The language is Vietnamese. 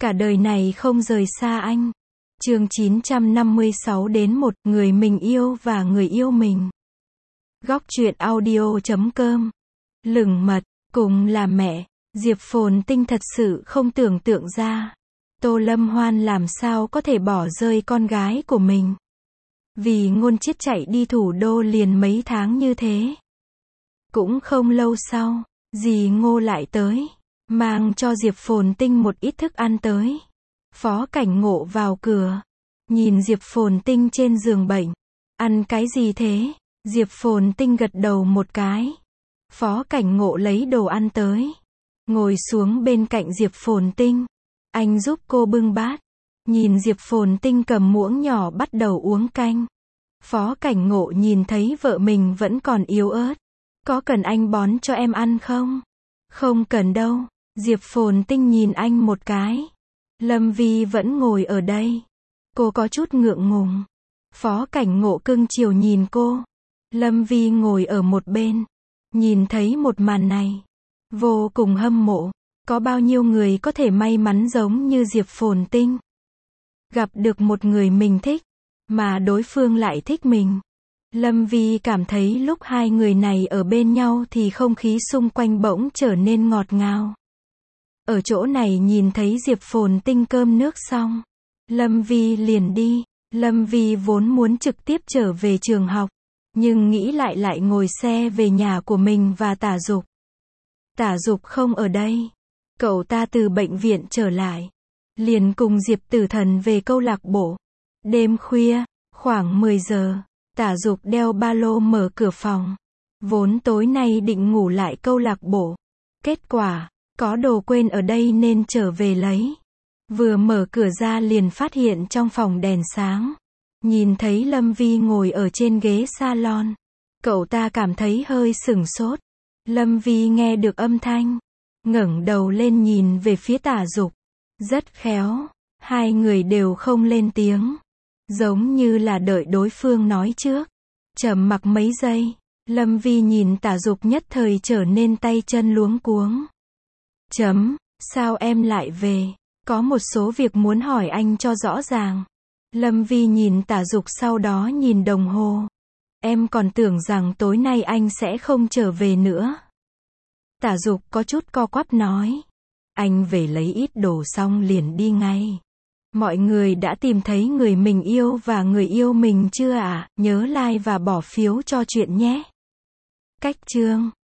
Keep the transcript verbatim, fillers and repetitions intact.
Cả đời này không rời xa anh. Chương chín trăm năm mươi sáu đến một, người mình yêu và người yêu mình. Góc truyện audio chấm com. Lửng mật, cùng là mẹ, Diệp Phồn Tinh thật sự không tưởng tượng ra. Tô Lâm Hoan làm sao có thể bỏ rơi con gái của mình. Vì Ngôn Chiết chạy đi thủ đô liền mấy tháng như thế. Cũng không lâu sau, dì Ngô lại tới, mang cho Diệp Phồn Tinh một ít thức ăn tới. Phó Cảnh Ngộ vào cửa, nhìn Diệp Phồn Tinh trên giường bệnh. Ăn cái gì thế? Diệp Phồn Tinh gật đầu một cái. Phó Cảnh Ngộ lấy đồ ăn tới, ngồi xuống bên cạnh Diệp Phồn Tinh. Anh giúp cô bưng bát. Nhìn Diệp Phồn Tinh cầm muỗng nhỏ bắt đầu uống canh. Phó Cảnh Ngộ nhìn thấy vợ mình vẫn còn yếu ớt. Có cần anh bón cho em ăn không? Không cần đâu. Diệp Phồn Tinh nhìn anh một cái. Lâm Vi vẫn ngồi ở đây. Cô có chút ngượng ngùng. Phó Cảnh Ngộ cưng chiều nhìn cô. Lâm Vi ngồi ở một bên. Nhìn thấy một màn này, vô cùng hâm mộ. Có bao nhiêu người có thể may mắn giống như Diệp Phồn Tinh. Gặp được một người mình thích, mà đối phương lại thích mình. Lâm Vi cảm thấy lúc hai người này ở bên nhau thì không khí xung quanh bỗng trở nên ngọt ngào. Ở chỗ này nhìn thấy Diệp Phồn Tinh cơm nước xong, Lâm Vi liền đi. Lâm Vi vốn muốn trực tiếp trở về trường học, nhưng nghĩ lại lại ngồi xe về nhà của mình và Tả Dục. Tả Dục không ở đây. Cậu ta từ bệnh viện trở lại, liền cùng Diệp Tử Thần về câu lạc bộ. Đêm khuya, khoảng mười giờ, Tả Dục đeo ba lô mở cửa phòng. Vốn tối nay định ngủ lại câu lạc bộ. Kết quả, có đồ quên ở đây nên trở về lấy. Vừa mở cửa ra liền phát hiện trong phòng đèn sáng. Nhìn thấy Lâm Vi ngồi ở trên ghế salon. Cậu ta cảm thấy hơi sửng sốt. Lâm Vi nghe được âm thanh, ngẩng đầu lên nhìn về phía Tả Dục. Rất khéo, hai người đều không lên tiếng. Giống như là đợi đối phương nói trước. Trầm mặc mấy giây, Lâm Vi nhìn Tả Dục nhất thời trở nên tay chân luống cuống. Chấm, sao em lại về? Có một số việc muốn hỏi anh cho rõ ràng. Lâm Vi nhìn Tả Dục sau đó nhìn đồng hồ. Em còn tưởng rằng tối nay anh sẽ không trở về nữa. Tả Dục có chút co quắp nói. Anh về lấy ít đồ xong liền đi ngay. Mọi người đã tìm thấy người mình yêu và người yêu mình chưa ạ? À? Nhớ like và bỏ phiếu cho chuyện nhé. Cách chương